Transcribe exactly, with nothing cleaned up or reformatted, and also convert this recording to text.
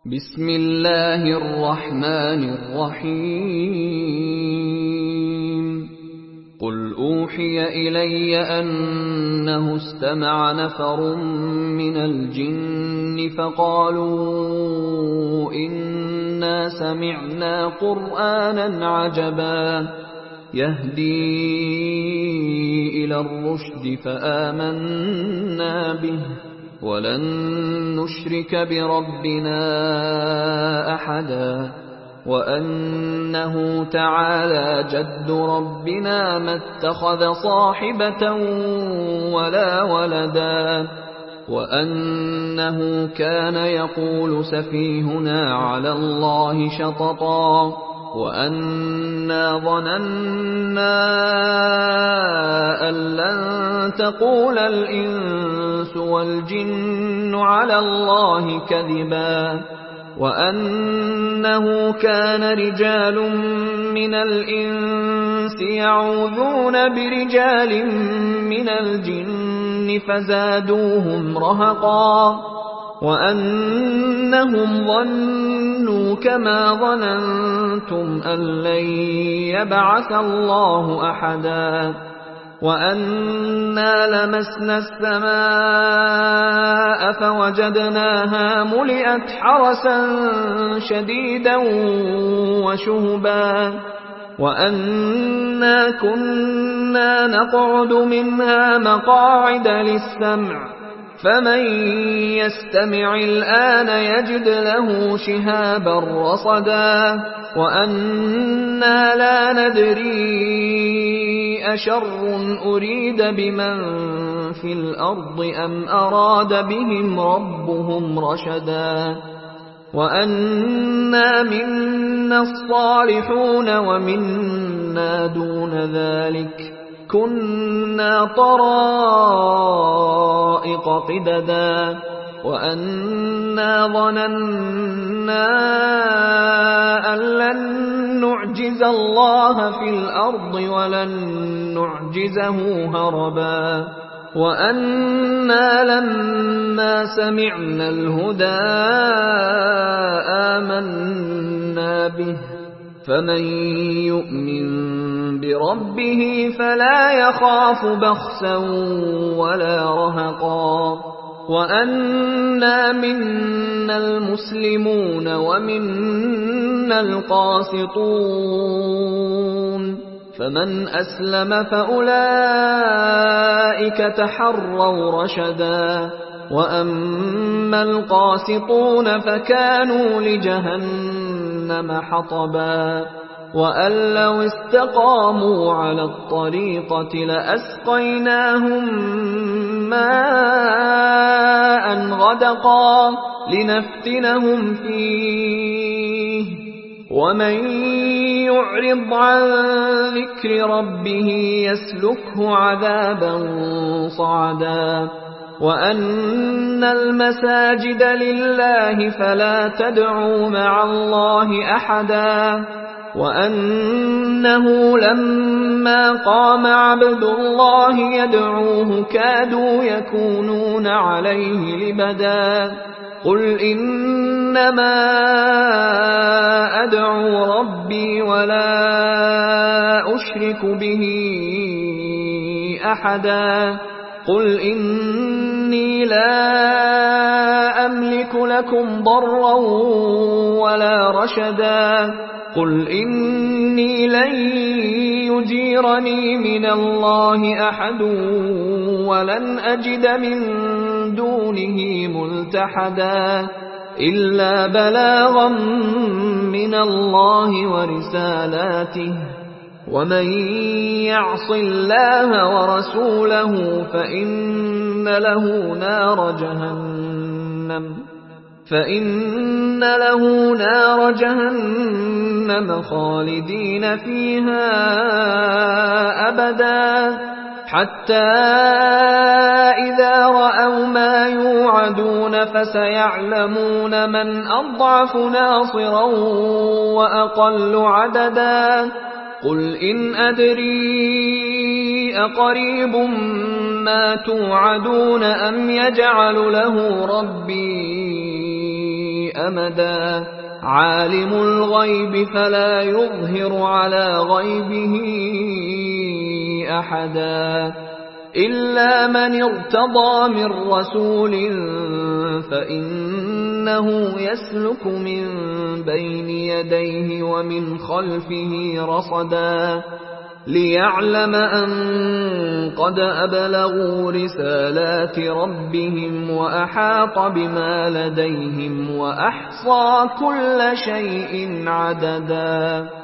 بسم اللہ الرحمن الرحیم قل اوحی الی انہ استمع نفر من الجن فقالوا انا سمعنا قرآنا عجبا یہدی الی الرشد فآمنا به وَلَن نُشْرِكَ بِرَبِّنَا أَحَدًا وَأَنَّهُ تَعَالَى جَدُّ رَبِّنَا مَا اتَّخَذَ صَاحِبَةً وَلَا وَلَدًا وَأَنَّهُ كَانَ يَقُولُ سَفِيهُنَا عَلَى اللَّهِ شَطَطًا وَأَنَّا ظَنَنَّا أَن لَّن تَقُولَ الْإِنسُ وَالْجِنُّ عَلَى اللَّهِ كَذِبًا وَأَنَّهُ كَانَ رِجَالٌ مِّنَ الْإِنسِ يَعُوذُونَ بِرِجَالٍ مِّنَ الْجِنِّ فَزَادُوهُمْ رَهَقًا وَأَنَّهُمْ ظَنُّوا كَمَا ظَنَنْتُمْ أَن لَّن يَبْعَثَ اللَّهُ أَحَدًا وَأَنَّا لَمَسْنَا السَّمَاءَ فَوَجَدْنَاهَا مُلِئَتْ حَرَسًا شَدِيدًا وَشُهُبًا وَأَنَّا كُنَّا نَقْعُدُ مِنْهَا مَقَاعِدَ لِلسَّمْعِ فَمَن يَسْتَمِعِ الْآنَ يَجِدْ لَهُ شِهَابًا رَّصَدًا وَأَنَّا لَا نَدْرِي أَشَرٌّ أُرِيدَ بِمَن فِي الْأَرْضِ أَمْ أَرَادَ بِهِمْ رَبُّهُمْ رَشَدًا وَأَنَّا مِنَّا الصَّالِحُونَ وَمِنَّا دُونَ ذَلِكَ كُنَّا طَرَائِقَ قِدَدًا وَأَنَّا ظَنَنَّا أَن لَّن نُّعْجِزَ اللَّهَ فِي الْأَرْضِ وَلَن نُّعْجِزَهُ هَرَبًا وَأَنَّا لَمَّا سَمِعْنَا الْهُدَىٰ آمَنَّا بِهِ فَمَن يُؤْمِن بِرَبِّهِ فَلَا يَخَافُ بَخْسًا وَلَا رَهَقًا وَأَنَّا مِنَّا الْمُسْلِمُونَ وَمِنَّا الْقَاسِطُونَ فَمَنْ أَسْلَمَ فَأُولَٰئِكَ تَحَرَّوْا رَشَدًا وَأَمَّا الْقَاسِطُونَ فَكَانُوا لِجَهَنَّمَ حَطَبًا وَأَن لَّوْ اسْتَقَامُوا عَلَى الطَّرِيقَةِ لَأَسْقَيْنَاهُم مَّاءً غَدَقًا لِّنَفْتِنَهُمْ فِيهِ وَمَن يُعْرِضْ عَن ذِكْرِ رَبِّهِ يَسْلُكْهُ عَذَابًا صَعَدًا وَأَنَّ الْمَسَاجِدَ لِلَّهِ فَلَا تَدْعُوا مَعَ اللَّهِ أَحَدًا وَأَنَّهُ لَمَّا قَامَ عَبْدُ اللَّهِ يَدْعُوهُ كَادُوا يَكُونُونَ عَلَيْهِ لِبَدًا قُلْ إِنَّمَا أَدْعُو رَبِّي وَلَا أُشْرِكُ بِهِ أَحَدًا قُلْ إِنِّي لَا أَمْلِكُ لَكُمْ ضَرًّا وَلَا رَشَدًا قُلْ إِنِّي لَن يُجِيرَنِي مِنَ اللَّهِ أَحَدٌ وَلَنْ أَجِدَ مِن دُونِهِ مُلْتَحَدًا إِلَّا بَلَاغًا مِّنَ اللَّهِ وَرِسَالَاتِهِ وَمَن يَعْصِ اللَّهَ وَرَسُولَهُ فَإِنَّ لَهُ نَارَ جَهَنَّمَ فَإِنَّ لَهُ نَارَ جَهَنَّمَ خَالِدِينَ فِيهَا أَبَدًا حَتَّى إِذَا رَأَوْا مَا يُوعَدُونَ فَسَيَعْلَمُونَ مَنْ أَضْعَفُ نَاصِرًا وَأَقَلُّ عَدَدًا قُلْ إِنْ أَدْرِي أَقَرِيبٌ مَا تُوعَدُونَ أَمْ يَجْعَلُ لَهُ رَبِّي أمدا عالم الغيب فلا يظهر على غيبه أحدا إلا من ارتضى من رسول فإنه يسلك من بين يديه ومن خلفه رصدا ليعلم أن قد أبلغوا رسالات ربهم وأحاط بما لديهم وأحصى كل شيء عددا.